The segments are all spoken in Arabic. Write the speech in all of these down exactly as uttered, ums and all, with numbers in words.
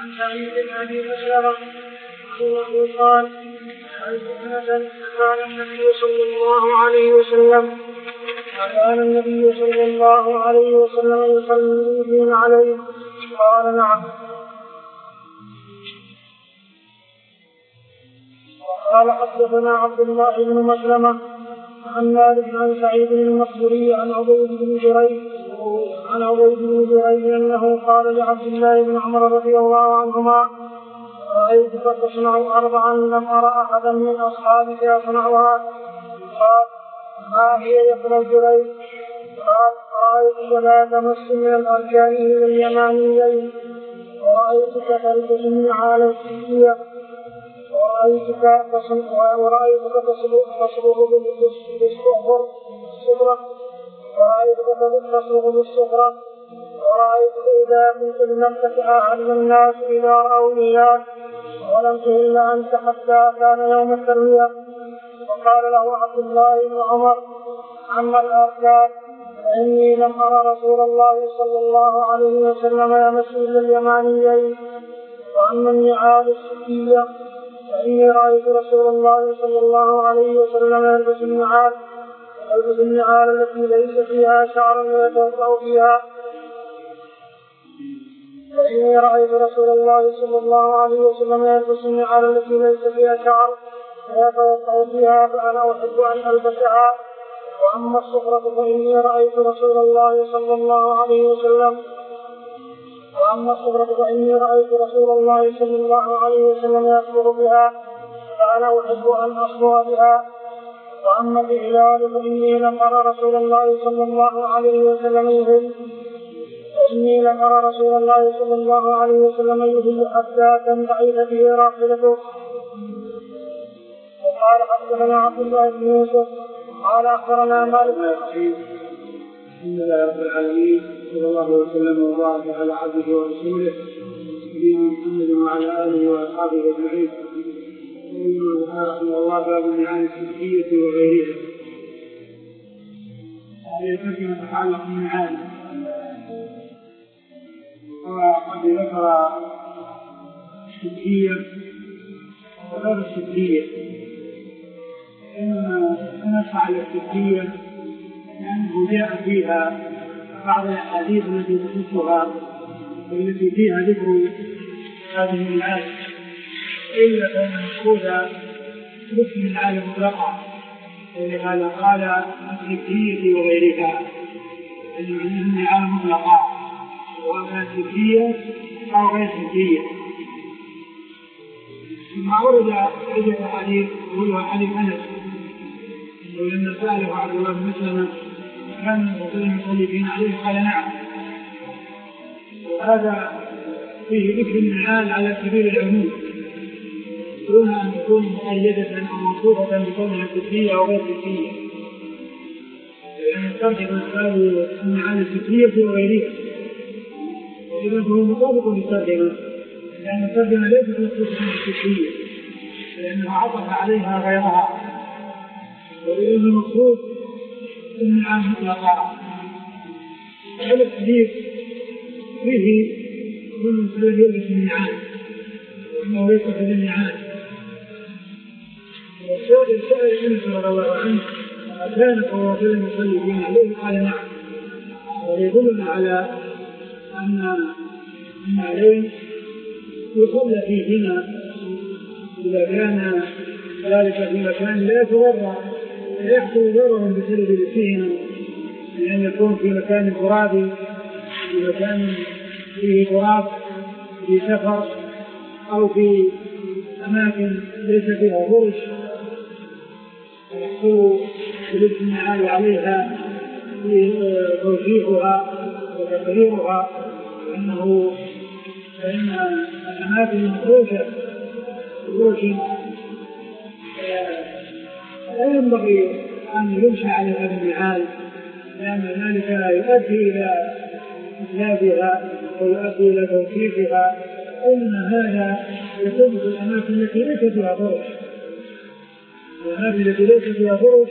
عن سعيد بن ابي مسلمة انه قال كان النبي صلى الله عليه وسلم كان النبي صلى الله عليه وسلم يصلي بهم عليه قال نعم. وقال حدثنا عبد الله بن مسلمة عن مالك عن سعيد بن المقبري عن عبيد بن جريج عن عبيد بن جريج انه قال لعبد الله بن عمر رضي الله عنهما رأيتك تصنع أربعا لم أرى أحدا من أصحابك يصنعها. قال ما هي يا ابن جريج؟ قال رأيتك لا تمس من الأركان إلى اليمانيين ورأيتك تلبس النعال السجية ورأيتك تصبغ بالصفر ورأيتك تصبغ بالصفرة ورأيتك إذا كنت بمكة أعلم الناس إذا رأوا إياك ولم تهل أنت حتى كان يوم التروية. وقال له عبد الله بن عمر عما الأركان فإني لم أرى رسول الله صلى الله عليه وسلم يمس إلا اليمانيين. وأما النعال السجية فإني رأيت رسول الله صلى الله عليه وسلم يلبس النعال يلبس النعال التي ليس فيها شعر ويتوضأ فيها. فإني رأيت رسول الله صلى الله عليه وسلم يلبس النعال التي ليس فيها شعر ويتوضأ فيها فأنا أحب أن ألبسها. وأما الصفرة فإني رأيت رسول الله صلى الله عليه وسلم وأما الصفرة فإني رأيت رسول الله صلى الله عليه وسلم يصبر بها فأنا أحب أن أصبر بها. وأما الإهلال فإني لم أرى رسول الله صلى الله عليه وسلم يهل فإني لم أرى رسول الله صلى الله عليه وسلم يهل حتى تنبعث به راحلته. وقال حدثنا عبد الله بن يوسف قال أخبرنا مالك. الحمد لله رب العالمين صلى الله وسلم وبارك على عبده ورسوله نبينا محمد وعلى آله وأصحابه أجمعين. رحمه الله باب النعال السجية وغيرها. هذه الترجمة تتعلق بالنعال وقد ذكر السجية وغير السجية. إنما نص على السجية لأنه جاء فيها بعض الأحاديث التي تخصها والتي فيها ذكر هذه النعال إلا كان مأخوذا باسم النعال مطلقا ولهذا قال السجية وغيرها أن النعال مطلقا وما سجية أو غير سجية. ثم ورد عدة حديث كلها حديث أنس ولما سأله عبد الله بن مسلمة كان الرسول يصلي بين عليه قال نعم. وهذا فيه ذكر النعال على سبيل العموم دون أن تكون مؤيدة أو موصوفة بكونها سجية أو غير سجية، لأن الترجمة قالوا النعال السجية وغيرها إذا هو مطابق للترجمة لأن الترجمة ليست مخصوصة بالسجية لأنه عطف عليها غيرها وإذا المقصود النعال مطلقا. هذا الحديث فيه من الذي يلبس النعال وأنه ليس في النعال. والسائل سائل أنس رضي الله عنه كان الرسول يصلي بين عليه قال نعم. ويدلنا على أن النعلين يصلى فيهما إذا كان ذلك في مكان لا يتضرر لا يحصل ضررا بسبب لبسهما، لأن يكون في مكان ترابي في مكان فيه تراب في سفر أو في أماكن ليس فيها فرش يحصل بلبس النعال عليها توجيهها وتقريرها أنه فإن الأماكن المفروشة فروش لا ينبغي أن يمشى عليها بالنعال لأن ذلك لا يؤدي إلى إتلافها ويؤدي إلى توصيفها، إن هذا يكون في الأماكن التي ليس فيها فرش. الأماكن التي ليس فيها فرش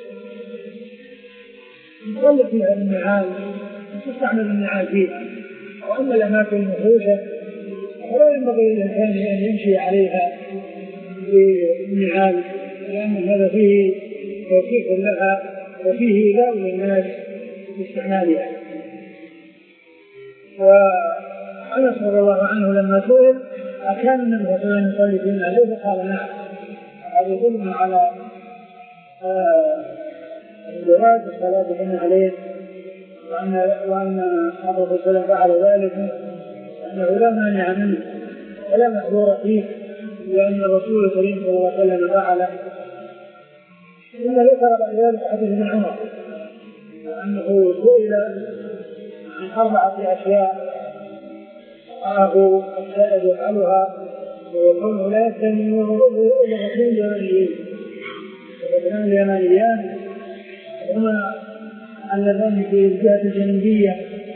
يصلى فيها بالنعال وتستعمل النعال فيها. وأما الأماكن المفروشة ولا ينبغي للإنسان أن يمشي عليها بالنعال، لأن هذا فيه توفيق لها وفيه إيذاء للناس باستعمالها. وأنس رضي الله عنه لما سئل أكان النبي صلى الله عليه وسلم يصلي في النعال قال نعم. هذا يدل على جواز الصلاة في النعلين، وأن وأن الرسول صلى الله عليه وسلم فعل ذلك أنه لا مانع منه ولا محظور فيه، لأن الرسول الكريم صلى الله عليه وسلم فعله. ثم ذكر بعد ذلك حديث ابن عمر أنه سئل عن أربعة أشياء أراه السائل يفعلها ويقوله لا يستمع إلا الرسول اليمانيين. الرسول اليمانيان هما اللذان في الجهة الجنوبية،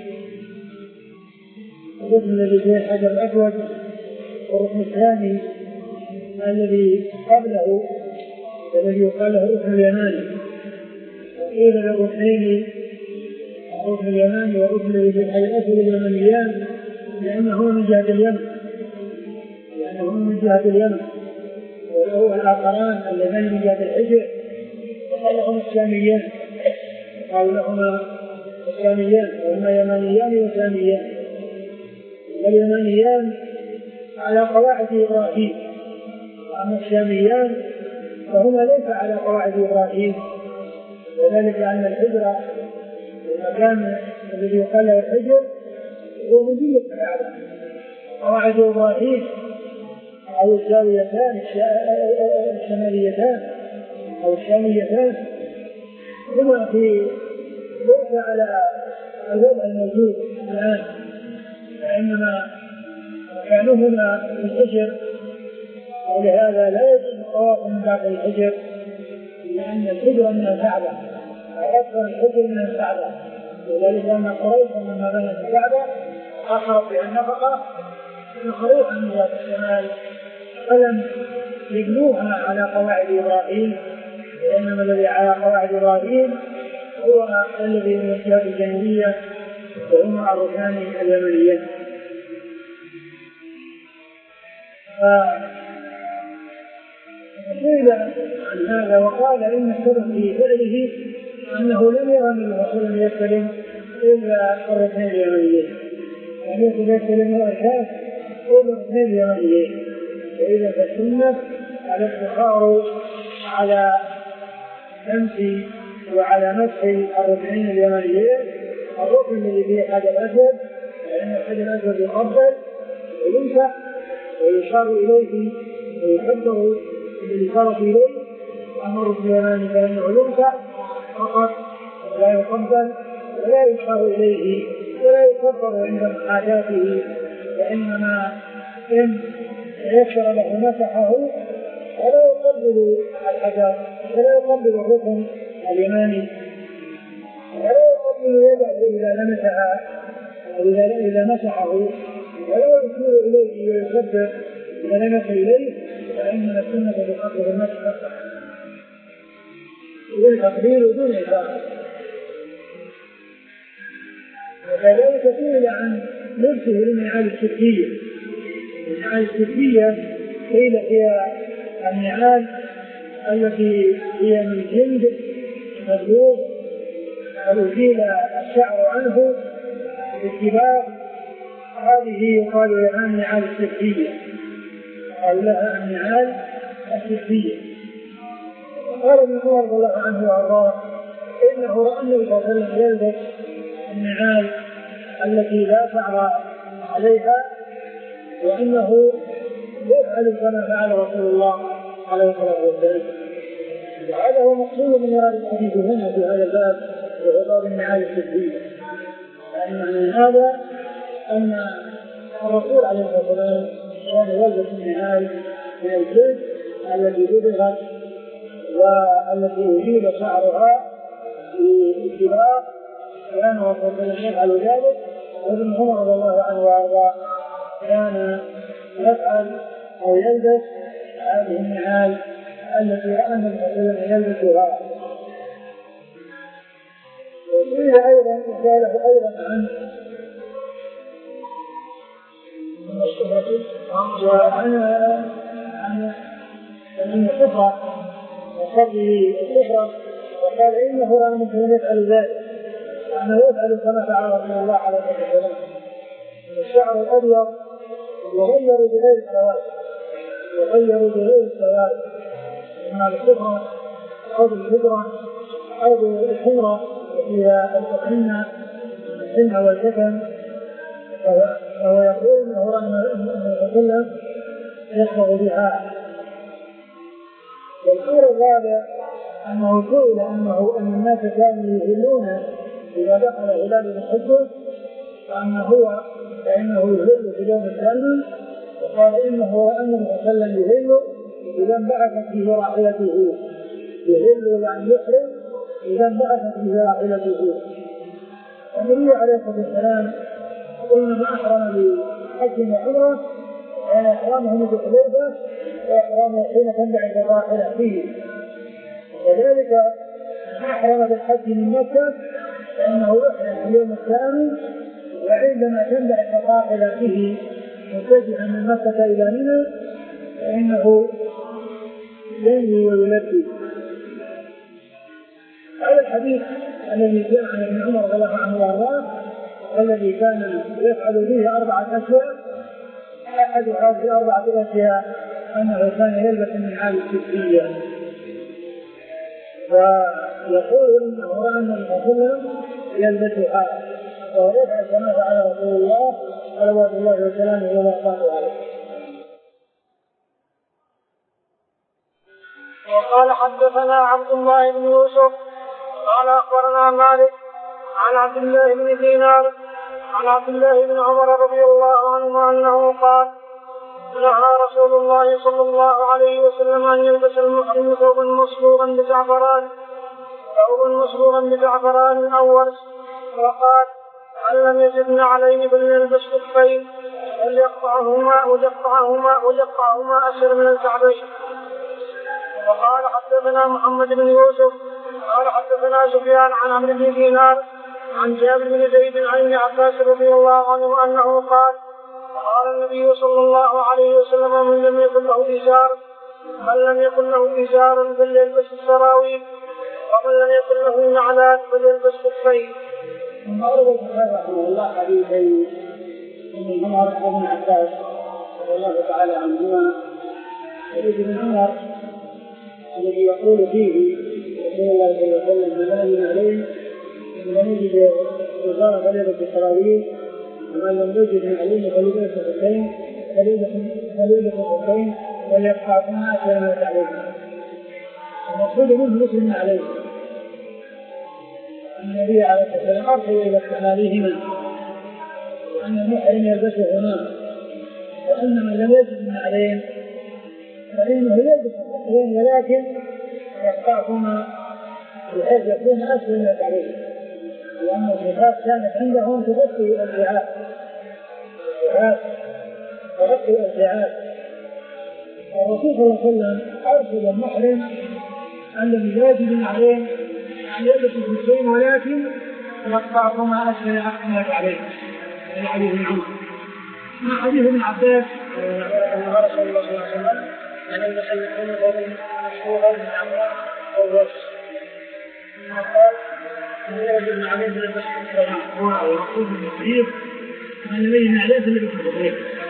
الركن الذي فيه الحجر الأسود، والركن الثاني الذي قبله الذي يقال له الركن اليماني. وقيل للركنين الركن اليماني والركن الذي فيه الحجر الأسود اليمانيان لأنهما من جهة اليمن لأنهما من جهة اليمن وهو الآخران اللذان من جهة الحجر وقال لهما الشاميان قالوا لهما الشاميان وهما يمانيان وشاميان. واليمانيان على قواعد إبراهيم، وأما الشاميان فهما ليس على قواعد إبراهيم، وذلك أن الحجر المكان الذي يقال له الحجر هو مدينة الكعبة. قواعد إبراهيم أو الزاويتان الشماليتان أو الشاميتان هما في ليس على الوضع الموجود الآن، وإنما مكانهما في الحجر، ولهذا لا يجوز الطواف من بعد الحجر، لأن الحجر من الكعبة وأكثر الحجر من الكعبة، وذلك أن قريشا لما بنت الكعبة أخذوا بها النفقة خروجا من جهة الشمال فلم يبنوها على قواعد إبراهيم، وإنما الذي على قواعد إبراهيم هو الذي من الجهة الجنوبية وهما الركان اليمنيين. فقيل عن هذا وقال إن السبب في فعله أنه لم يرى من الرسول يستلم إلا الركان اليمنيين، يعني يستلم الأركان إلا الركان اليمنيين. وإذا فالسنة الاقتصار على لمس وعلى مسح الركعين اليمنيين، الركن الذي فيه حجر أسود لأن الحجر الأسود يقبل ويمسح ويشار إليه ويكبر بالإشارة إليه. أما الركن اليماني فإنه يمسح فقط ولا يقبل ولا يشار إليه ولا يكبر عند حاجاته، وإنما إن يكسر له مسحه ولا يقبل الحجر ولا يقبل الركن اليماني ولا يقبل يده إذا لمسها إذا مسحه ولا يشير إليه ويكبر إذا لمس إليه، فإن السنة تقبل المسح بدون تقبيل ودون إشارة. وكذلك سئل عن لبسه للنعال السفلية. النعال السفلية قيل هي النعال التي هي من جلد مبلوغ وأزيل الشعر عنه بالكبار، هذه يقال لها النعال السفلية، قال لها النعال السفلية. قال ابن عمر رضي الله عنه وارضاه انه راى النبي صلى الله عليه وسلم يلبس النعال التي لا شعر عليها، وانه يفعل كما فعل رسول الله عليه الصلاه والسلام. وهذا هو مقصود من هذا الحديث هنا في هذا الباب وهو النعال السفلية، لان من هذا ان الرسول عليه الصلاه والسلام كان يلبس النعال من الجلد التي بلغت والتي أزيل شعرها بالكبار، كان رسول الله يفعل ذلك. وابن عمر رضي الله عنه وارضاه كان يفعل أو يلبس هذه النعال التي رأى النبي صلى الله عليه وسلم يلبسها. وقيل أيضا وسأله أيضا عن الشهرة وأنا أن الكفر وصدره الكفر وقال إنه لا ممكن يفعل ذلك أنه يفعل كما فعل رسول الله عليه الصلاة والسلام. الشعر الأبيض يغير بغير السواد يغير بغير السواد إما الكفر أو بالهجرة أو بالحمرة فيها الحنة الحنة والكفن. فهو يقول إنه أن الرسول يصبغ بها. والأمر الرابع أنه قيل أنه أن الناس كانوا يهلون إذا دخل هلال الحجة فأنه هو فإنه يهل في يوم الثامن وقال إنه أن المسلم يهل إذا انبعثت فيه راحلته يهل يعني يحرم إذا انبعثت فيه راحلته. النبي عليه الصلاة والسلام قلنا ما أحرم بحج وعمرة كان إحرامه بحليفة وإحرامه حين تنبعث الراحلة فيه. وذلك ما أحرم بالحج من مكة فإنه يحرم في اليوم الثامن وعندما تنبعث الراحلة فيه متجها من مكة إلى منى فإنه ينوي ويلبي. هذا الحديث الذي جاء عن ابن عمر رضي الله عنه وارضاه والذي كان يفعل به أربعة أشياء أحد هذه أربعة أشياء أنه كان يلبس من حال الكفية ويقول إنه رأى أن الرسول يلبسها وهو يفعل كما فعل رسول الله صلوات الله وسلامه وبركاته عليه. وقال حدثنا عبد الله بن يوسف قال أخبرنا مالك عن عبد الله بن دينار عن عبد الله بن عمر رضي الله عنه أنه قال نهى رسول الله صلى الله عليه وسلم أن يلبس المحرم ثوبا مصبوغا بزعفران ثوبا مصبوغا بزعفران أو ورس وقال أن لم يجدن عليه فليلبس خفين وليقطعهما وليقطعهما وليقطعهما أسر من الكعبين. وقال حدثنا محمد بن يوسف قال حدثنا سفيان عن عمرو بن دينار عن جابر بن زيد عن ابن عباس رضي الله عنه أنه قال قال النبي صلى الله عليه وسلم من لم يكن له إزار من لم يكن له إزار فليلبس السراويل ومن لم يكن له نعلات فليلبس خفين. أورد البخاري رحمه الله حديثين من عمر وابن عباس رضي الله تعالى عنهما. حديث ابن عمر الذي يقول فيه رسول الله صلى الله عليه وسلم من لم يجد عليه من يجد إزار فليلبس السراويل ومن لم يجد من عليه فليلبس خفين فليلبس خفين وليقطعهما أسر من الكعبين. المقصود منه مسلم عليه النبي عليه الصلاة والسلام أرسل إلى استعمالهما وأن المحرم يلبسهما وأن من لم يجد من عليهم فإنه يلبس الخفين ولكن يقطعهما بحيث يكون أسفل من الكعبين لأن الخفاف كانت عندهم تغطي الرعاء تغطي الرعاء. الرسول صلى الله عليه وسلم أرسل المحرم الذي لا يجد من عليهم أن يلبس الخفين ولكن يقطعهما أسفل من الكعبين. هذا حديث ابن عمر. مع حديث ابن عباس أن رسول الله صلى الله عليه وسلم أن يلبس المحرم ثوبا مصبوغا بزعفران أو ورس وقال أن يجد من عليه فليلبس خفين. هو يقول بالصحيح أن الذي من عليه فليلبس الخفين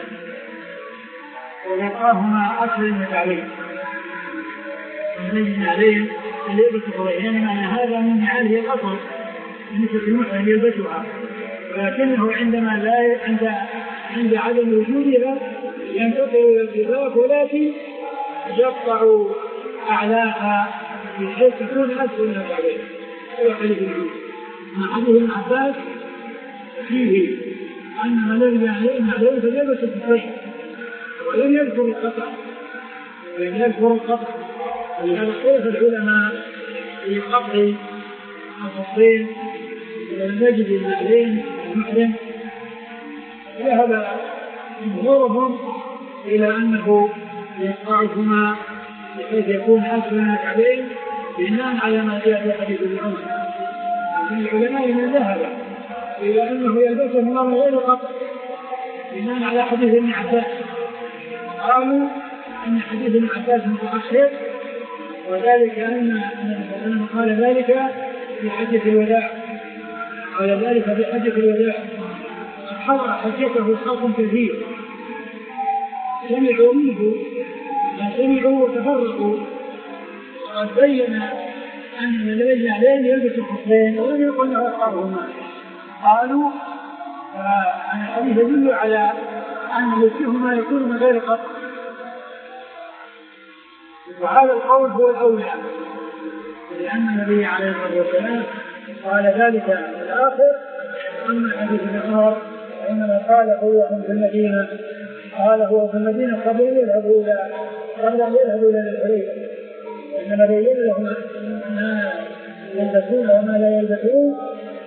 ويقطعهما أسفل من الكعبين. الذي من عليه فليلبس الخفين يعني معنى هذا من معاني الأصل بالنسبة للمحرم يلبسها ولكنه عندما لا عند عند عدم وجودها ينتقل إلى الإضافة ولكن يقطع أعلاها بحيث تكون أسفل من الكعبين. هذا حديث العود. مع حديث ابن عباس فيه أن من الذي عليه عليه فليلبس الخفين ولم يذكر القطع ولم يذكر القطع. ولهذا اختلف العلماء في قطع الخفين ولم يجد النعلين المحرم. ذهب جمهورهم إلى أنه يقطعهما بحيث يكون أسفل من الكعبين بناء على ما جاء في حديث ابن عمر. لكن العلماء من ذهب إلى أنه يلبسهما من غير قطع بناء على حديث ابن عباس قالوا أن حديث ابن عباس متأخر، وذلك أن النبي صلى الله عليه وسلم قال ذلك في حجة الوداع، قال ذلك في حجة الوداع، حضر حجته خلق كثير سمعوا منه ما سمعوا وتفرقوا، وقد بين أن الذي يجب عليه يلبس الخفين ولم يقل له أخرهما. قالوا أن الحديث يدل على أن لبسهما يكون من غير قطع، وهذا القول هو الأولى، لأن النبي عليه الصلاة والسلام قال ذلك في الآخر. أما حديث الأمر إنما قال هو في المدينة، قال هو في المدينة قبل أن يذهبوا إلى قبل أن يذهبوا إلى الحليفة، إنما بين لهم ما يلبسون وما لا يلبسون.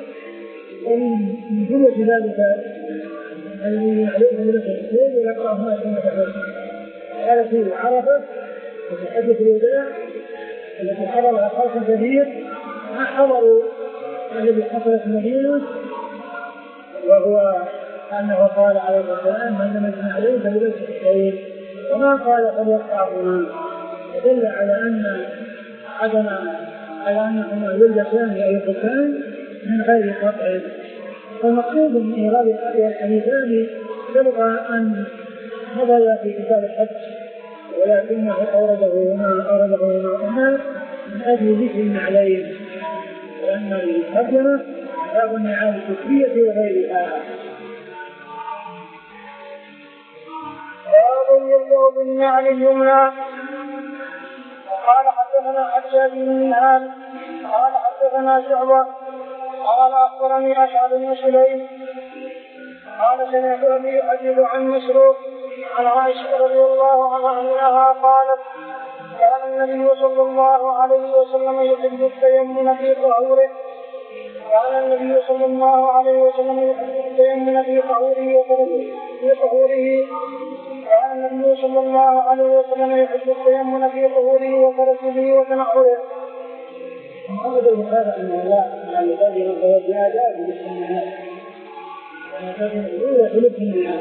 ومن جملة ذلك الذي يعلمه لبس الحسين ويقرأ ما سنة الحسين قال في عرفة وفي حجة الوداع التي حضرها خلق كثير ما حضروا الذي حصل في المدينة، وهو أنه قال عليه السلام من لم يجمع عليه فلبس الحسين، وما قال فليقطعهما، يدل على أن عدم على أنهما يلبسان أي الخفان من غير قطع. فالمقصود من إيراد هذه الحديثان سبق أن نظر في كتاب الحج، ولكنه أورده هنا أورده هنا من أجل ذكر النعلين، وأن الترجمة باب النعال الكفرية وغيرها. باب يبدأ بالنعل اليمنى. قال حدثنا حجاج بن منهال قال حدثنا شعبة قال أخبرني أشعث بن سليم قال سمعت أبي يحدث عن مسروق عن عائشة رضي الله عنها أنها قالت كان النبي صلى الله عليه وسلم يحب التيمم في طهوره كان النبي صلى الله عليه وسلم يحب التيمم في طهوره وطهوره كان النبي صلى الله عليه وسلم يحب التيمم في طهوره وترجله وتنعله. هذا هذا أن لا يعني هذه الزيادات بالسنة هذه الأولى في السنة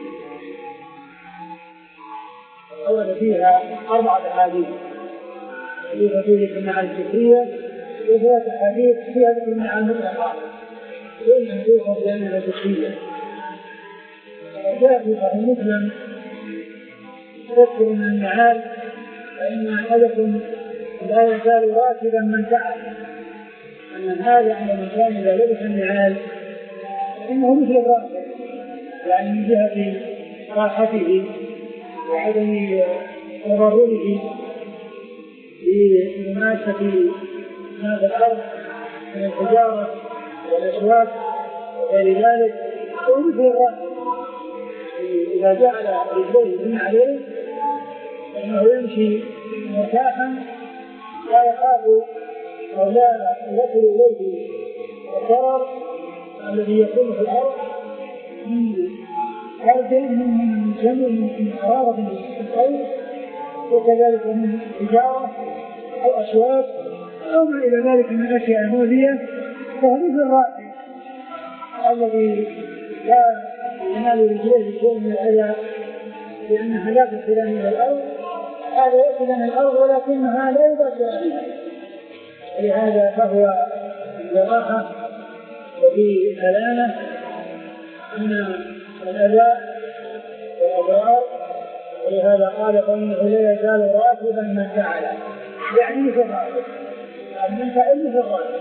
أول فيها أربعة أحاديث في فضيلة النعال الفكرية وثلاث أحاديث فيها ذكر النعال المطلقة وإن توصف لأنها فكرية. جاء في صحيح مسلم تذكر من النعال فإن أحدكم لا يزال راكبا من تعب، أن هذا عند من كان إذا لبس النعال فإنه مثل الراكب، يعني من جهة راحته وعدم تضرره في ممارسة هذا الأرض من الحجارة والأشواك وغير ذلك، ومثل الراكب إذا جعل رجليه من عليه فإنه يمشي مرتاحا لا يخاف أو لا يصل إليه الضرر الذي يكون في الأرض من أرض من جمع من حرارة الصيف وكذلك من حجارة أو أشواك أو ما إلى ذلك من أشياء مؤذية، فهو مثل الراكب الذي لا ينال رجليه شيء من الأذى لأنها لا تصل من الأرض، هذا يصل من الأرض ولكنها لا يباشر بها، لهذا فهو براحة وفي سلامة أن الأذى والأضرار، ولهذا قال فإنه لا يزال راكبا من فعل، يعني مثل الراكب من فعل مثل الراكب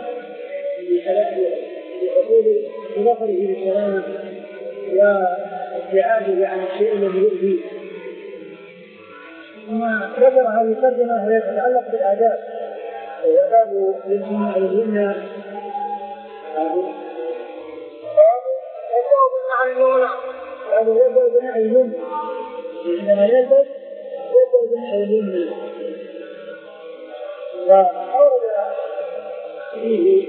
لحصول بظفره بالسلامة وابتعاده عن الشيء الذي يؤذيه. ثم ذكر هذه الترجمة وهي تتعلق بالآداب، وهي باب للجمع الجنة هذا يبدأ بناء الجنة، عندما يلبس يبدأ بناء الجنة. وأورد فيه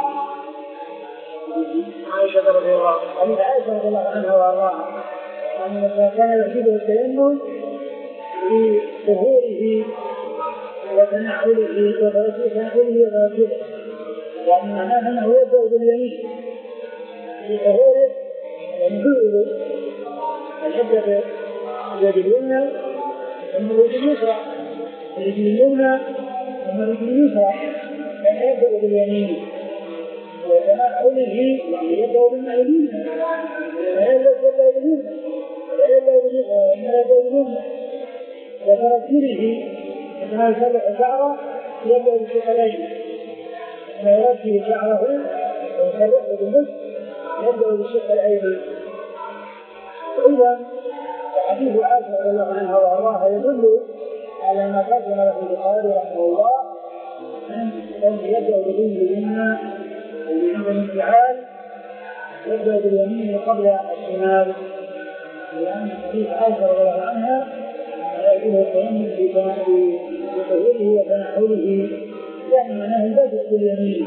عائشة رضي الله عنها عائشة رضي الله عنها وأرضاها أنه كان يحبه التيمم في ظهوره وتنعله وتنعله وتنعله، وأن هذا أنه يبدأ باليمين في ظهوره ومدوره، يبدأ اليد اليمنى ثم اليد اليسرى، اليد اليمنى ثم اليد اليسرى، كان يبدأ باليمين وتناوله يعني يبدأ باليمين لا يبدأ باليمين لا يبدأ باليسرى وإنما يبدأ باليمنى، وترتيبه كما يسرح شعره يبدأ بالشقين، كما يرتب شعره ويسرحه بالنصف يبدأ بالشق الأيمن. إذا حديث عائشة رضي الله عنها وأرضاها يدل على ما ترجم له البخاري رحمه الله أن يبدأ باليمين اليمنى عند الانفعال يبدأ باليمين قبل الشمال، لأن حديث عائشة رضي الله عنها يجب التيمم في تطهيره وتنحله يعني معناه البدء باليمين.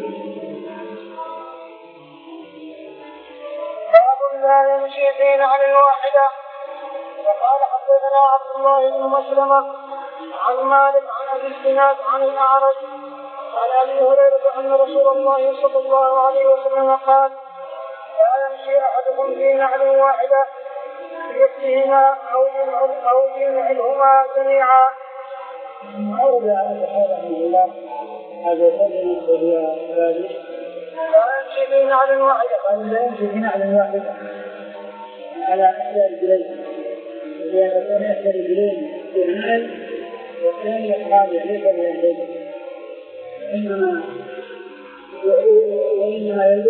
باب لا يمشي في نعل واحدة. وقال حدثنا عبد الله بن مسلمة عن مالك عن ابي الزناد عن الاعرج عن ابي هريرة ان رسول الله صلى الله عليه وسلم قال لا يمشي احدكم في نعل واحدة يكفيهما او ينعلهما جميعا. أولى على الصحابة من الله هذا يسلم الصبيان ذلك لا يمشي في نعل واحدة، قال لا يمشي في نعل واحدة على إحدى رجلين، لأن كان إحدى رجلين في نعل والثاني يقال ليس بيديه، إنما وإنما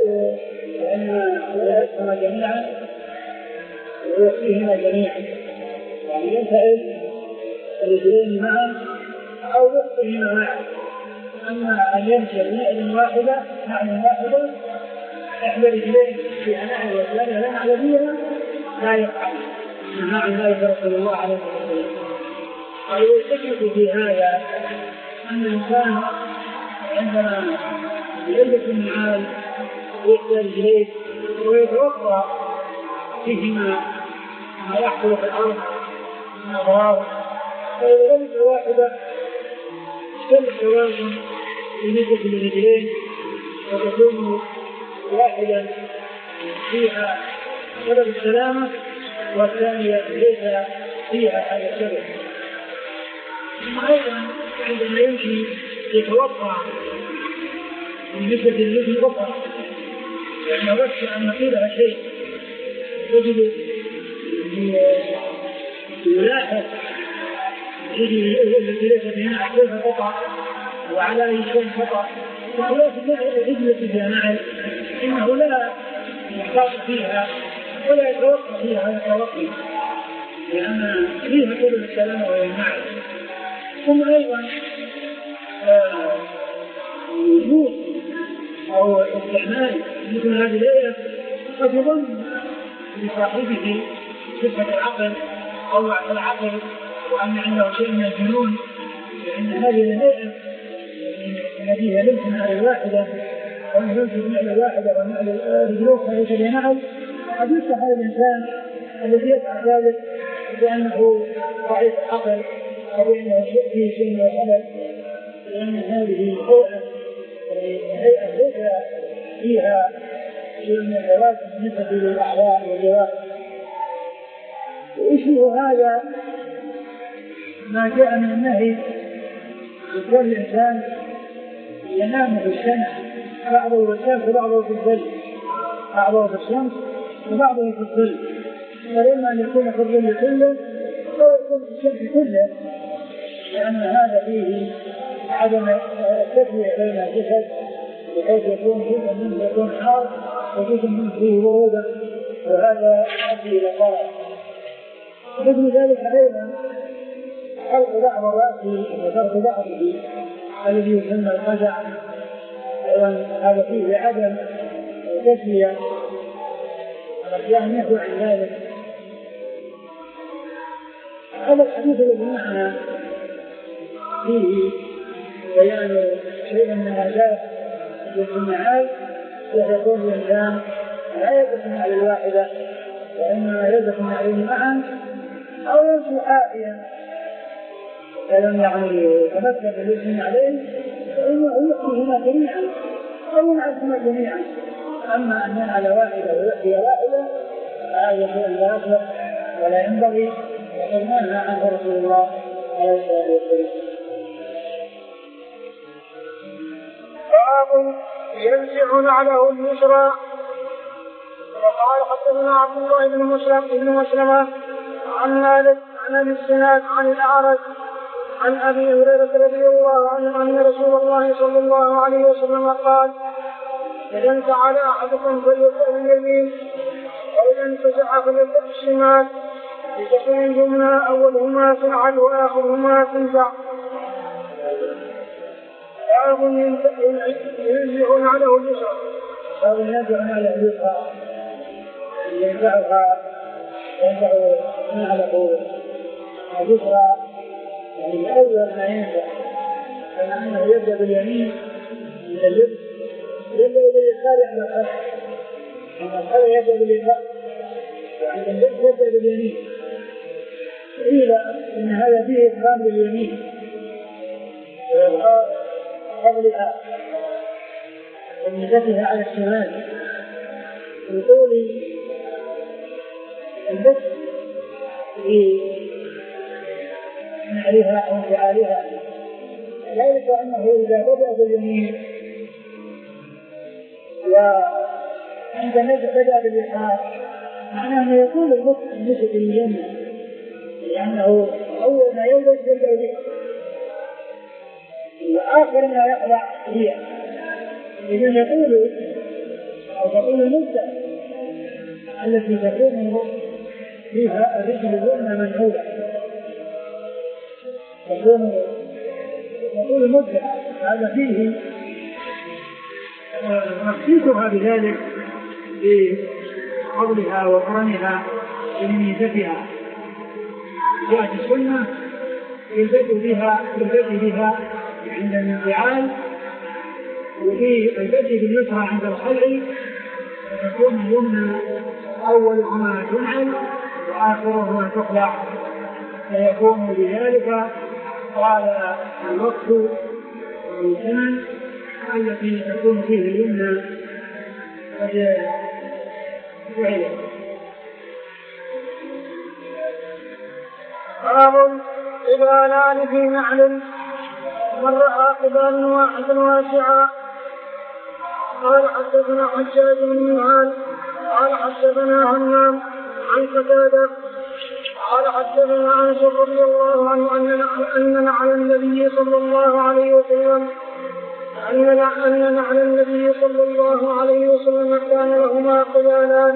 يلبسهما جميعا ويكفيهما جميعا، يعني ينتقل الرجلين معا أو يكفيهما معا. أما أن يمشي بنعل واحدة نعل واحدة إحدى رجلين في نعل والثانية لا نعل فيها لا يفعل، نهى عن ذلك رسول الله عليه وسلم. والحكمة في هذا أن الإنسان عندما يلبس النعال ويحتاج رجليه ويتوقع فيهما ما يحصل في الأرض من أضرار، فإذا لبس واحدة اشتل التوازن بالنسبة للرجلين وتكون واحدا فيها سبب السلامة والثانية ليس فيها هذا السبب. ثم أيضا عندما يمشي يتوقع بالنسبة للجسم فقط، يعني بس أن نقولها شيء يجب يلاحظ التي ليس بها أحسن قطع وعلى أي شيء قطع، فخلاف الرجل فيها نعل إنه لا يحتاط فيها ولا يتوقع فيها هذا التوقع لأن فيها كل السلامة وهي النعل. ثم أيضا وجود أو استعمال مثل هذه الآية قد يظن لصاحبه صفة العقل أو ضعف العقل وأن عنده شيء من الجنون، لأن هذه الهيئة التي هي لبس النعل الواحدة وأن يلبس النعل الواحدة والنعل الأخرى ليس بنعل، قد يفتح هذا الإنسان الذي يفعل ذلك بأنه ضعيف العقل أو بأنه فيه شيء من الخلل، لأن هذه هيئة هيئة ليس فيها شيء من الحواس بالنسبة للأعضاء والجوارح. وإشبه هذا ما جاء من النهي بكل الإنسان ينام في الشمس بعضه في الشمس وبعضه في الظل، بعضه في الشمس وبعضه في الظل، فإما أن يكون في الظل كله أو يكون في الشمس كله، لأن هذا فيه عدم التسوية بين الجسد بحيث يكون جزء منه يكون حار وجزء منه فيه برودة، وهذا يؤدي إلى ضرر. مثل ذلك أيضا حلق بعض رأسه وترك بعضه الذي يسمى القزع، أيضا هذا فيه عدم تسوية يعني يخلع عن ذلك. هذا الحديث الذي معنا فيه بيان شيء من الآداب في النعال، ويكون الإنسان لا يلبس النعل الواحدة وإنما يلبس النعلين معا أو يمشي حافيا فلم يعني يتمكن بلبس النعلين فإنه يحكيهما جميعا أو ينعلهما جميعا. أما أن ينعل واحدة ويحكي واحدة هذا شيء لا يصلح ولا ينبغي، وقد نهى عنه رسول الله عليه الصلاة والسلام. باب ينزع نعله اليسرى. وقال حدثنا عبد الله بن مسلم بن مسلمة عن مالك عن ابي الزناد عن الاعرج عن ابي هريرة رضي الله عنه ان رسول الله صلى الله عليه وسلم قال: اذا انتعل احدكم فليبدأ باليمين واذا انتزع فليبدأ بالشمال لتكن اليمنى اولهما تنعل واخرهما تنزع. باب ينزع نعله اليسرى. باب ينزع نعله اليسرى ينزعها ينزع نعله اليسرى يعني أول ما ينزع كما أنه يبدأ باليمين من اللبس يبدأ باليسار على الخلف، أما الخلف يبدأ باليسار وعند اللبس يبدأ باليمين. قيل إن هذا فيه إكرام باليمين وإظهار فضلها وميزتها على الشمال وطول اللبس في نعلها أو انفعالها، ذلك أنه إذا بدأ باليمين وعندما بدأ باليسار معناه أنه يكون اللبس بالنسبة للجنة، لأنه أول ما يلبس يبدأ به وآخر ما يقضع هي. إذن يقول أو تقول المبدأ التي تكون فيها الرجل اليمنى منعولة تكون يقول المبدأ هذا فيه نفسيتها بذلك بفضلها وقرنها وميزتها. جاءت السنة يلبس بها يلبس بها عند الانفعال وفي البدء باليسرى عند الخلع فتكون اليمنى أولهما تنعل وآخرهما تخلع فيكون بذلك قال الوقت والزمن التي تكون فيه اليمنى قد فعلت. باب قبالان في نعل من رأى قبالا واحدا واسعا. قال حدثنا حجاج بن منهال قال حدثنا همام عن قتادة قال حدثنا انس رضي الله عنه ان نعل النبي صلى الله عليه وسلم ان نعل النبي صلى الله عليه وسلم كان لهما قبالان.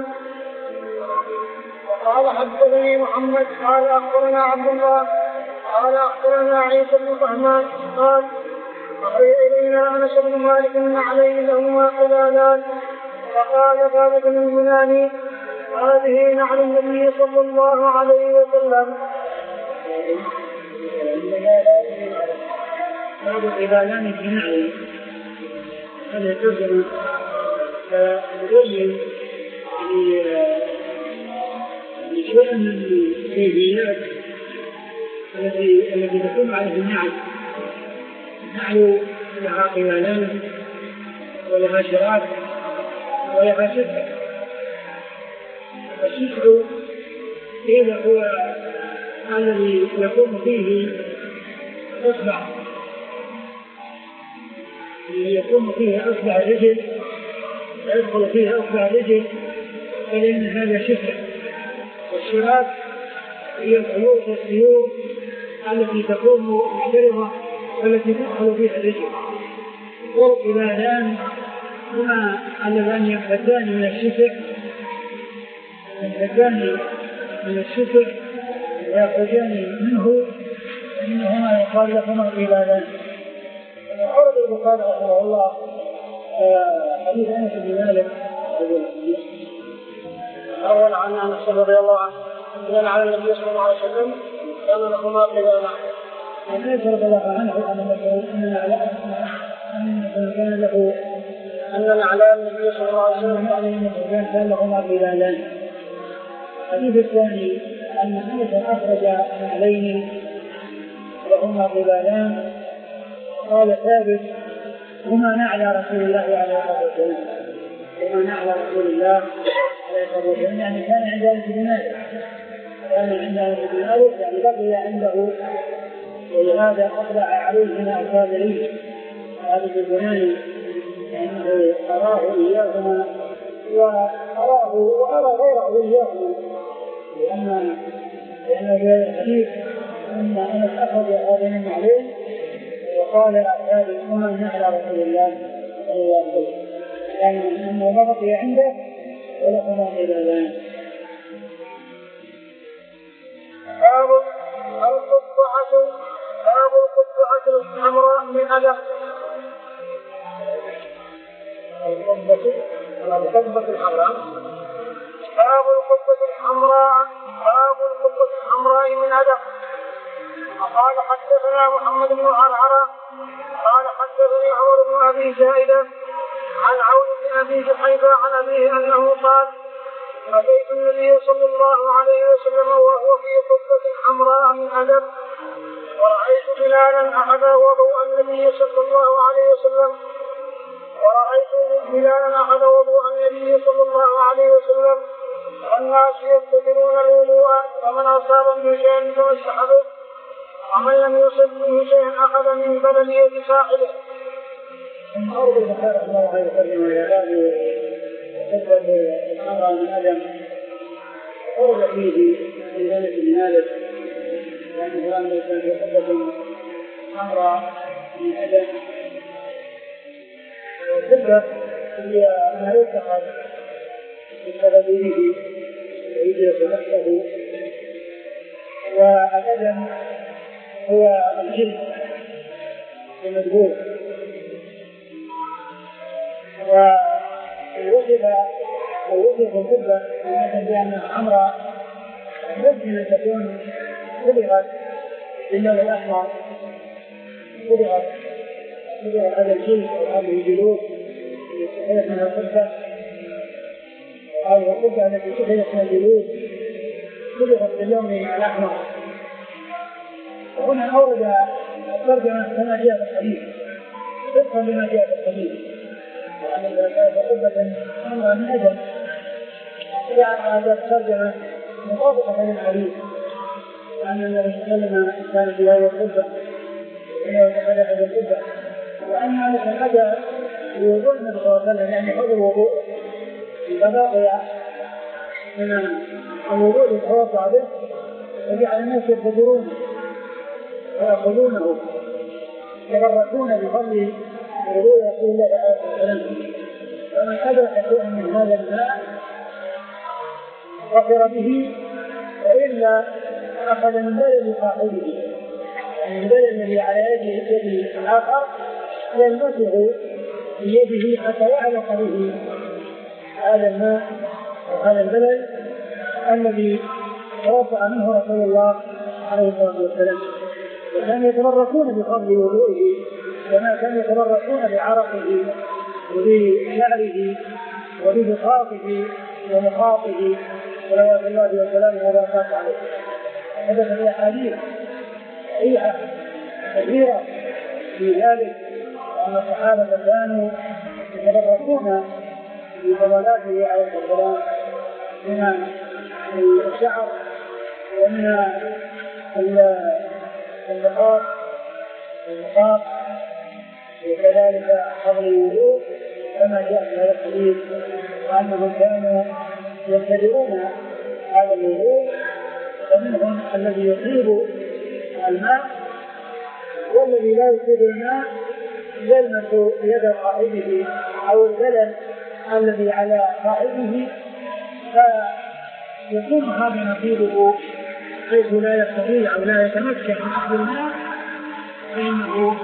وقال حدثني محمد قال اخبرنا عبد الله قال اخبرنا عيسى بن طهمان قال أخي إلينا أنس بن مالك عليه لهما قبالان فقال ثابت البناني هذه نعل النبي صلى الله عليه وسلم. بعض القبالان في نعل هذا يترجم فيبين لشيء من الكيفيات التي التي تكون عليه النعل. نعل لها قبالان ولها شراك ولها ستة. الشسع قيل هو الذي يكون فيه أصبع يكون فيه أصبع رجل يدخل فيه أصبع رجل فلأن هذا شسع. والشراك هي الخيوط والسيوف التي تكون محترمة والتي تدخل فيها الرجل. والقبالان هما اللذان ينفتان من الشسع ينفتان من الشسع ويخرجان منه إنهما يقال لهما قبالان. وقال البخاري رحمه الله حديث أنس بن مالك أول عن أنس رضي الله عنه أن على النبي صلى الله عليه وسلم كان لهما قبالان. أنس رضي الله عنه أن كان له أن على النبي صلى الله عليه وسلم كان لهما قبالان. الحديث الثاني أن أنس أخرج نعلين لهما قبالان قال ثابت هما نعلى رسول الله عليه الصلاة والسلام هما نعلى رسول الله عليه الصلاة والسلام يعني كان عند أنس بن مالك كان عنده ابن ألف يعني بقي عنده، ولهذا أطلع عليه من الكافرين هذا البناني لأنه أراه إياهما وأراه وأرى غيره إياهما، لأن لأن في الحديث أن أنس أخذ هذا من عليه وقال هذه الأمة على رسول الله صلى الله عليه وسلم، يعني أنه ما بقي عنده ولا كما إلى الآن. باب القطعة باب القطعة الحمراء من أدب. القطعة الحمراء باب القطعة الحمراء باب القطعة الحمراء من أدب. وقال حدثنا محمد بن عرعرة قال حدثني عمر بن أبي زائدة عن عون بن أبي جحيفة عن أبيه أنه قال أتيت النبي صلى الله عليه وسلم وهو في قبة حمراء من أدب، ورأيت بلالا أخذ وضوء النبي صلى الله عليه وسلم ورأيت بلالا أخذ وضوء النبي صلى الله عليه وسلم والناس يقتدرون الوضوء، فمن أصاب من شيء فمسح به، ومن لم يصب من شيء أخذ من بلل يد صاحبه. أرض البخاري الله يقدم العباد وقبة الحمراء من أدب أرض فيه في ذلك المالك، لأنه فلان ليس في قبة حمراء من أدب. القبة هي ما يتخذ بسببه ويجلس نفسه، والأدب هو الجلد المدبور. ووجد أو وجد القبة بأنها حمراء يمكن أن تكون صبغت باللون الأحمر، صبغت صبغ هذا الجلد أو هذه الجلود التي من القبة أو القبة التي صبغت من الجلود صبغت باللون الأحمر. وهنا أورد ترجمة كما جاء في الحديث صدقا لما جاء في الحديث، وأن قبة حمراء من أجل يعني هذا الترجمة مطابقة للحديث، وأن النبي صلى الله عليه وسلم كان في هذه القبة ويتخذ هذه القبة، وأن هذا هذا لوضوء النبي صلى الله عليه وسلم يعني حضر الوضوء بباقي من الوضوء يتوضأ به، وجعل الناس يبتدرون ويأخذونه يتبركون بفضل وضوء رسول الله صلى الله عليه وسلم. فمن أدرك شيئا من هذا الماء غفر به، وإلا أخذ من بلد صاحبه، يعني من بلد الذي على يده الآخر يلمسه بيده حتى يعلق به هذا الماء وهذا البلد الذي توفى منه رسول الله عليه الصلاة والسلام. وكانوا يتبركون بفضل وضوئه كما كانوا يتبركون بعرقه وبشعره وببساطه ومخاطه صلوات الله وسلامه وبركاته عليه. هذا من الأحاديث صحيحة كثيرة في ذلك، وأن الصحابة كانوا يتبركون بفضلاته عليه السلام من الشعر ومن اللقاط والمخاط، وكذلك فضل الوضوء كما جاء في هذا الحديث، وأنهم كانوا يبتدرون هذا الوضوء، فمنهم الذي يصيب الماء والذي لا يصيب الماء يلمس يد صاحبه أو البلد الذي على صاحبه فيكون هذا نصيبه، حيث لا يستطيع أو لا يتمكن من أخذ الماء فإنه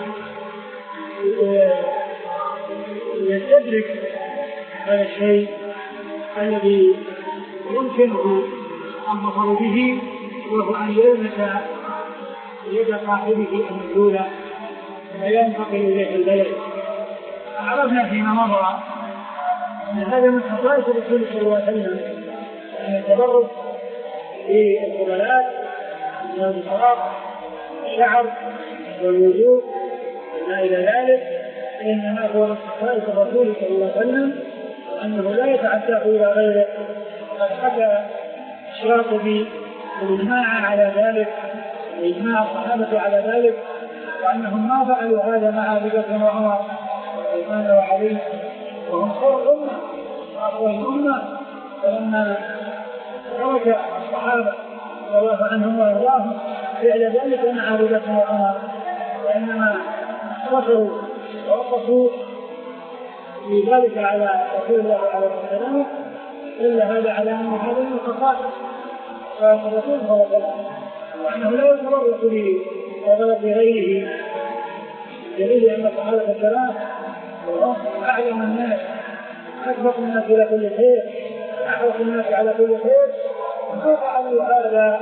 يستدرك هذا الشيء الذي يمكنه الظفر به، وهو أن يلمس يد صاحبه المبلولة فينتقل إليه البلد. عرفنا فيما مضى أن هذا من خصائص الرسول صلى الله عليه وسلم، أن التبرك بالقبلات من البصاق الشعر والوجوه وما إلى ذلك، إنما هو من خصائص الرسول صلى الله عليه وسلم، وأنه لا يتعداه إلى غيره. قد حكى الشاطبي الإجماع على ذلك، إجماع الصحابة على ذلك، وأنهم ما فعلوا هذا مع أبي بكر وعمر وعثمان وعلي وهم خير الأمة وأقوى الأمة. فلما ترك الصحابة رضي الله عنهم وأرضاهم فعل ذلك مع أبي بكر وعمر، وإنما وصلوا ووقفوا في ذلك على رسول الله عليه السلام، إلا هذا على أن هذا من الخصائص فالرسول صلى الله عليه وسلم، وأنه لا يتورط بغلط غيره، دليل أن الصحابة الكرام وهم أعلم الناس، أسبق الناس إلى كل خير، أحرص الناس على كل خير، ما فعلوا هذا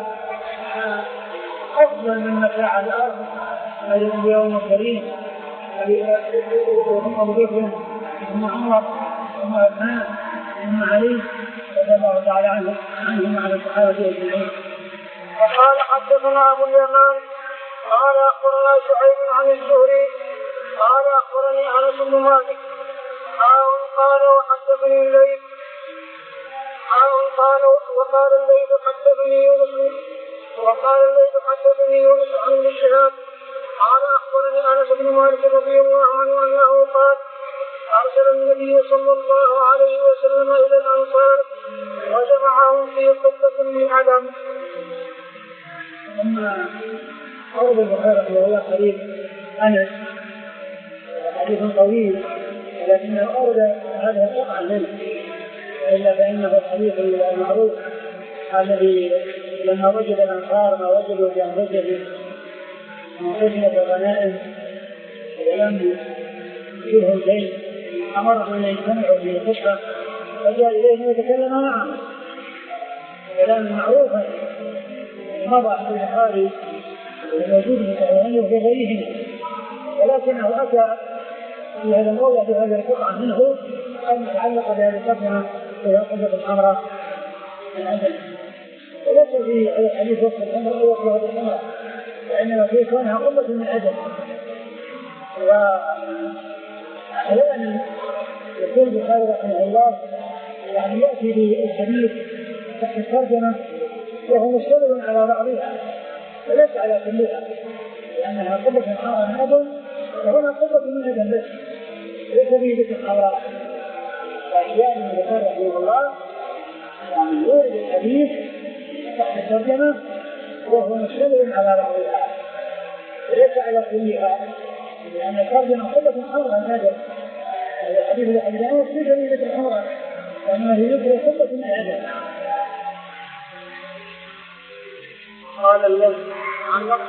أفضل من متاع الأرض اليوم الكريم. هم أبو بكر ثم عمر ثم عثمان ثم علي رضي الله تعالى عنهم وعلى الصحابة أجمعين. وقال حدثنا أبو اليمان قال أخبرنا شعيب عن الزهري قال أخبرني أنس بن مالك قال وحدثني الليث قال وقال الليث حدثني يونس وقال الليث حدثني يونس عن ابن شهاب قال أخبرني أنس بن مالك رضي الله عنه أنه قال أرسل النبي صلى الله عليه وسلم إلى الأنصار وجمعهم في قبة من عدم. أما أورد البخاري رحمه الله حديث أنس حديث طويل، ولكنه أورد هذا القطع منه، إلا فإنه الحديث المعروف الذي لما وجد الأنصار ما وجدوا بأنفسهم من خشية الغنائم ولم يجيبهم شيء، أمرهم أن يجتمعوا في خطة فجاء إليهم وتكلم معهم كلاما معروفا مضى في البخاري الموجود في صحيحين وفي غيرهم، ولكنه أتى في هذا الموضع في هذه القطعة منه أن يتعلق بهذه القطعة وهي القبة الحمراء من عدن، وليس في الحديث وقت الحمراء أو وقت هذه الحمراء، لأنه في كونها قبة من عدن. وأحيانا يقول البخاري رحمه الله يعني يأتي بالحديث تحت الترجمة وهو مشتمل على بعضها وليس على كلها، لأنها قبة حمراء من عدن وهنا قبة من عدن بس ليس به ذكر حمراء. فأحيانا البخاري رحمه الله يعني يورد الحديث تحت الترجمة وهو مشتمل على بعضها وليس على كلها، لأن الترجمة قبة حمراء من عدن. الحديث الأحاديث في جريدة الحمراء لأنه يذكر قبة من عدن. قال الذي عن نقص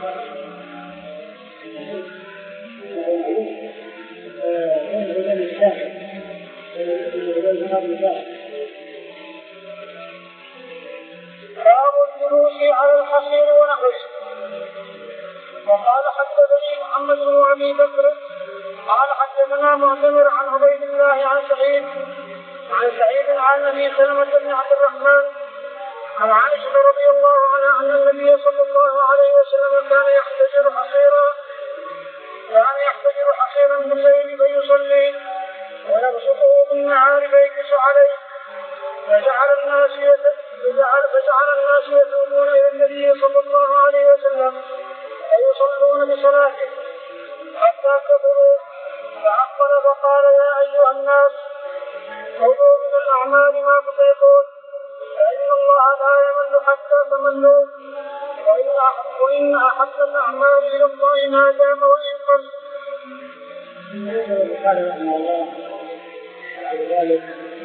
باب الجلوس على الحصير ونحوه. وقال حدثني محمد بن ابي بكر قال حدثنا معتمر عن عبيد الله عن سعيد عن سعيد عن ابي سلمة بن عبد الرحمن عن عائشة رضي الله عنها أن النبي صلى الله عليه وسلم كان يحتجر حصيرا كان يحتجر حصيرا بالليل فيصلي ويبسطه بالنهار فيجلس عليه فجعل الناس فجعل الناس يتوبون إلى النبي صلى الله عليه وسلم فيصلون بصلاته حتى كبروا فعقل فقال يا أيها الناس خذوا من الأعمال ما تطيقون فإن الله لا يمل حتى تملوا وإن أحب الأعمال إلى الله ما دام وإن قل. قال رحمه الله ذلك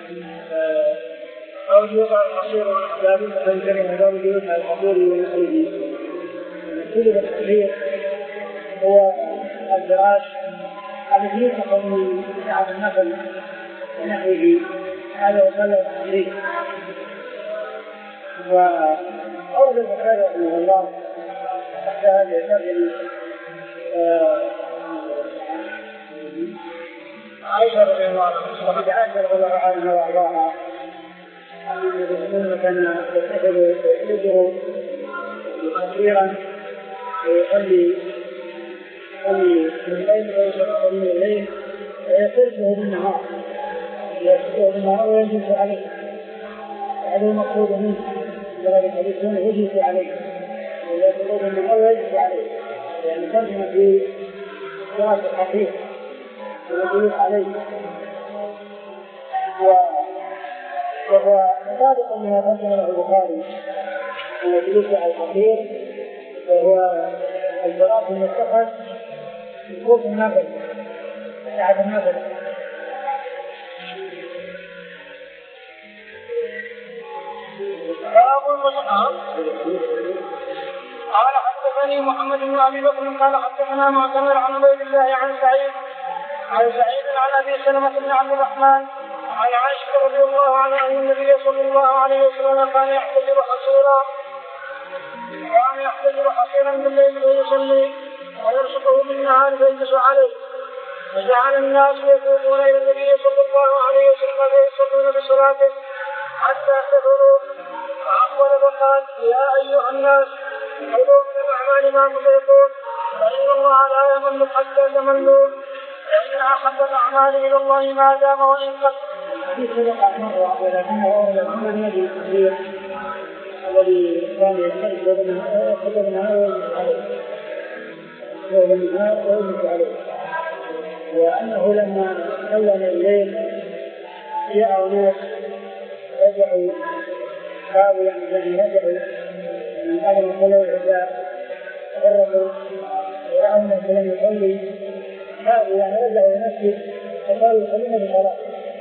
أو يوقع الحصير والأحباب فإن كان يوقع الحصير والأيدي. كل التحرير هو الفراش الذي يتقى من تعب النفل ونحوه، هذا وقال التحرير. وأورد البخاري رحمه الله تحت هذه الترجمة عائشة رضي الله عنها وقد عائشة رضي الله عنها وأرضاها أن كان يتخذ يجر كثيرا ويصلي يصلي من الليل ويصلي من الليل ويصرفه بالنهار يصرفه بالنهار ويجلس عليه هذا المقصود منه. بلد الحديث هنا يجلس عليه ويقولون من الأول يجلس عليه يعني ترجم في دراسة الحديث ويجلس عليه وهو مطابق لما ترجم له البخاري من الجلوس على الحديث وهو الفراغ المتخذ بقوة النافذ ساعة النافذ. باب المصحف. قال حدثني محمد بن ابي بكر قال حدثنا معتمر عن عبيد الله عن سعيد عن سعيد عن ابي سلمة بن عبد الرحمن عن عائشة رضي الله عنها ان النبي صلى الله عليه وسلم كان يحتجر حصيرا كان يحتجر حصيرا بالليل ويصلي ويرشقه بالنهار فيجلس عليه فجعل الناس يفوتون الى النبي صلى الله عليه وسلم فيصلون بصلاته حتى سفروا فأقبل وقال يا أيها الناس خذوا من الأعمال ما تطيقون فإن الله لا يمل حتى تملوا فإن أحب الأعمال إلى الله ما دام وإن قد. في سبق مرة ولكنه أولى محمد نبي الكثير الذي كان يستجد خطب النهار ويجلس عليه خطب النهار ويجلس عليه وأنه لما صلى الليل جاء ناس رجعوا قالوا يعني رجعوا من قبل ما صلوا العشاء قربوا ورأوا أنه لم يصلي قالوا يعني رجعوا إلى المسجد فقالوا يصلون بصلاة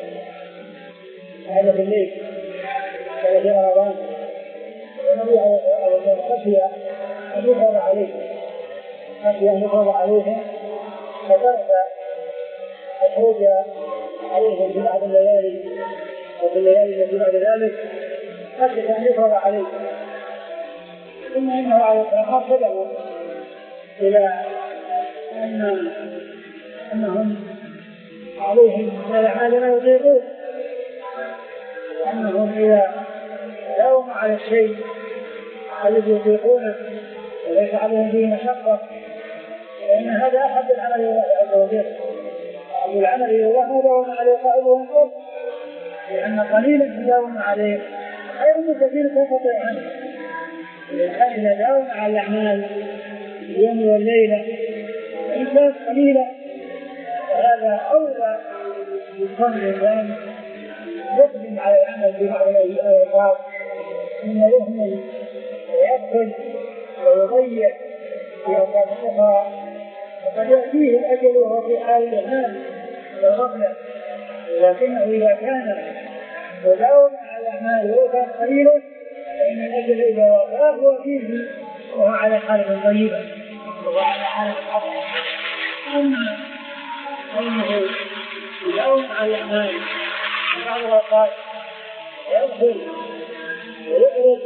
هذا في الليل كان في رمضان ونبي خشي أن يفرض عليه خشي أن يفرض عليهم فترك الخروج عليهم في بعض الليالي وفي الليالي التي بعد ذلك خشي أن يفرض عليه ثم إنه على الآخر سبقوا إلى أن أنهم عليهم من الأعمال ما يطيقون أنهم إذا داوموا على الشيء الذي يطيقونه وليس عليهم فيه مشقة فإن هذا أحد العمل لله عز وجل والعمل لله وداوم عليه قائله الحر لأن قليلا تداوم عليه خير من كثير تنقطع عنه. الإنسان إذا داوم على الأعمال اليوم والليلة وإن كانت قليلة فهذا أولى بكون الإنسان يقدم على العمل في بعض الأوقات ثم يهمل ويبخل ويضيع في أوقات أخرى وقد يأتيه الأجل وهو في حال الإهمال والغفلة لكنه إذا كان مداوما على الأعمال وهو كان قليلا فإن الأجل إذا وقاه هو فيه وهو على حالة طيبة وهو على حالة حسنة. أما أنه يداوم على الأعمال في بعض الأوقات يدخل ويخرج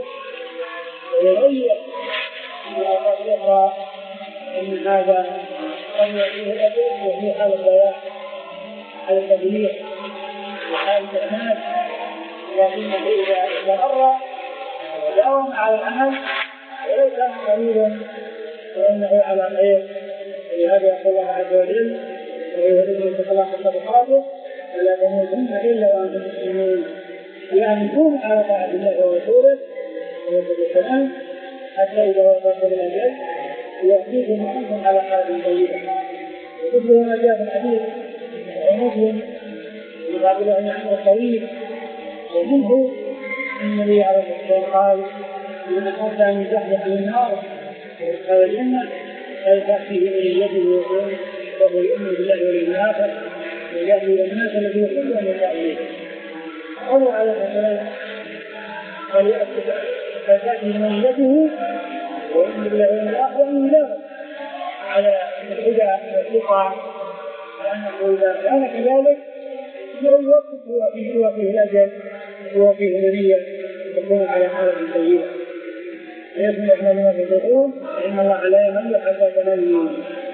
ويغير في الأوقات الأخرى إن هذا قد يأتيه الأجل وفي حال الضياع حال التضييع وحال الإهمال لكنه إذا استمر وداوم على العمل وليس قليلا فإنه على خير. ولهذا يقول الله عز وجل ويهدون بصلاة الصدقات ولا تموتن إلا وأنتم مسلمون يعني كونوا على طاعة الله ورسوله ويقول السلام حتى إذا وصلتم إلى الأجل يأتيكم وأنتم على حال طيبة. ومثل ما جاء في الحديث ومسلم يقابل أن يحمل الطريق ومنه النبي عليه الصلاة والسلام قال من أحب أن يزحزح من النار ويدخل الجنة فيأتيه إليه وهو يؤمن بالله واليوم الآخر ويهدي إلى الناس الذي يحب أن يطاع إليه. قالوا عليه الصلاة والسلام فيأتي منزلته ويؤمن بالله واليوم الآخر من ذلك على الهدى والثقة لأنه إذا كان كذلك يوقف هو فيه الأجل هو فيه النية يكون على حالة طيبة ويكون إحنا لما تقول إن الله لا يمل حتى تملوا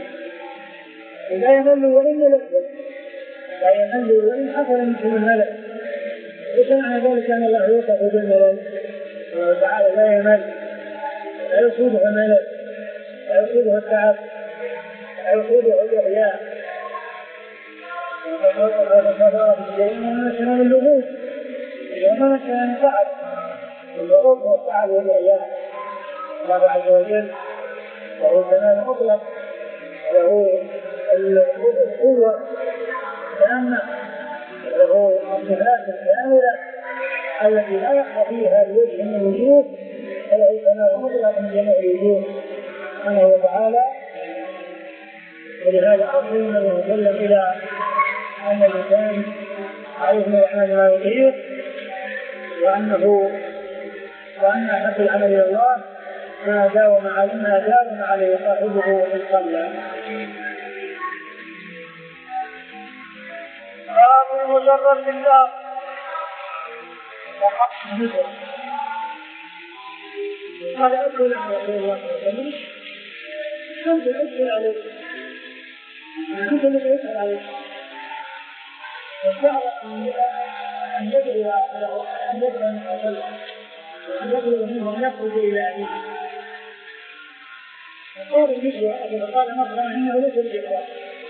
لا يمل وإن لكم لا يمل وإن حصل مثل الملك. وسمعنا ذلك أن الله يوصف بالملل وتعالى لا يمل لا يصيبه الملل لا يصيبه التعب لا يصيبه الإحياء وقد صدر بالشيء وما كان اللغوب وما كان تعب الوقوف والسعي والإعلان. الله عز وجل له كمال مطلق، له القوة التامة، له الصفات الكاملة التي لا يخفى فيها بوجه من الوجوه، فله كمال مطلق من جميع الوجوه سبحانه وتعالى. ولهذا أرجو النبي صلى الله عليه وسلم إلى أن الإنسان عليه من يعمل ما يطيق، وأنه وأن أحب العمل إلى الله ما داوم عليه ما داوم عليه صاحبه إن صلى. باب مجرد بالله قال أكل على رسول الله صلى الله عليه وسلم، كنت أكل عليه، كنت أكل عليه، وصعب أن يدعو أن يدعو أن أصلي، وأن يدعو منه أن يخرج إلى أبيه. وقال النسوة قال مرة إنه ليس بالإقرار،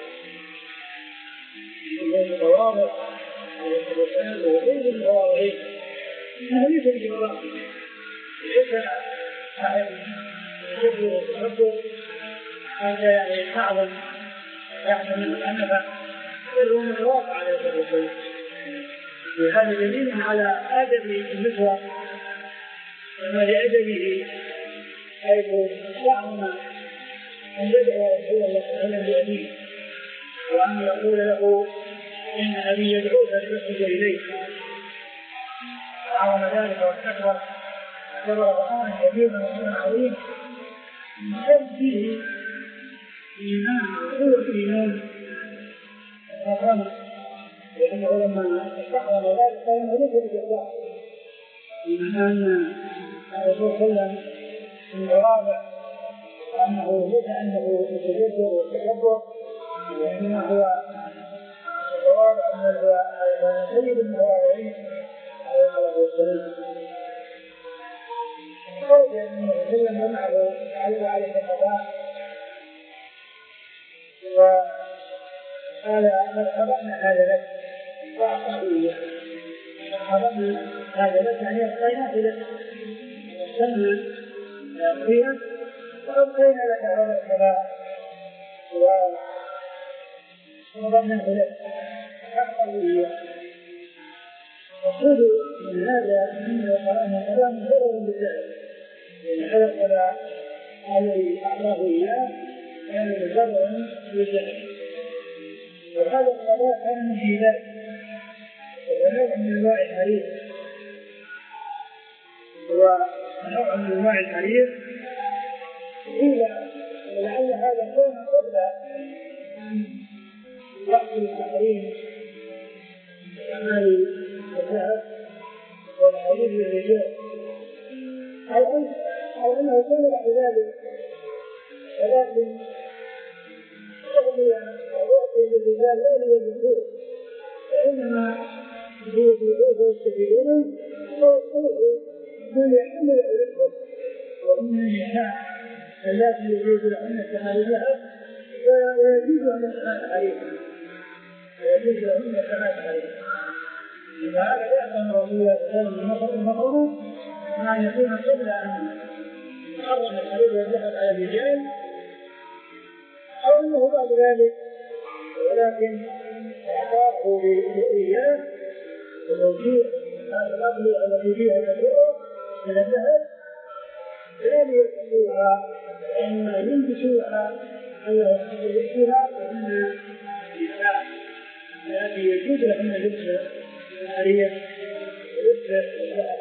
إنه الضوابط والسلسال وغير الضوابط، إنه ليس بالإقرار، ليس أحد يجب التكبر، هذا يعني صعب يحمل أنفه، بل هو متواضع على الرسول. وهذا دليل على أدب النسوة وما لأدبه، حيث يعلم أن يدعو رسول الله صلى الله عليه وسلم بأبيه، وأن يقول له إن أبي يدعوك لتخرج إليه. عظم ذلك واستكبر كبر أمرا كبيرا وأمرا عظيما يشد فيه إيمان قوة إيمان الرمى، لأنه لما استحرم ذلك كان يريد بالإخلاص، بما أن الرسول صلى الله عليه وسلم من الرابع أنه ليس أنه يتجدد والتكبر، وإنما هو الرابع أنه هو سيد المراجعين عليه الصلاة والسلام. قول أنه سلم ومعه عليه عليه الصلاة وقال خبرنا هذا لك وأعطيه، خبرنا هذا لك يعني أعطيناه لك وسلم فيها وأعطينا لك هذا الصلاة وخبرناه لك أعطيه. وقول من هذا أنه قرأنا كلام غير بالله، لأن هذا الصلاة الذي أعطاه إياه كان مجرد بالله، وهذا الصلاة كان من جيلات ونوع من الماء الحرير، ونوع من الماء الحرير قيل ولعل هذا كان قبل وقت التحريم كمال الذهب والحرير للرجال، أو أنه كان بعد ذلك، ولكن أغني وقت للرجال لا يجدون، فإنما يجدون ويستفيدون ويصيروا من يحمل الرزق، ومن النساء التي يجوز لهن كمال الذهب ويجوز لهن كمال الحرير، ويجوز لهن كمال الحرير. لهذا يعلم رسول الله صلى الله عليه وسلم المفروض ما يكون قبل أن يحرم الحرير والذهب على الرجال، أو أنه بعد ذلك، ولكن إعطاءه بإياه وتوفير هذا المبلغ الذي فيها كثيرا من الذهب لن يلبسوها، إما يلبسوها أنه يلبسوها وإن النساء التي يجوز لهن لبس الحرير ولبس الذهب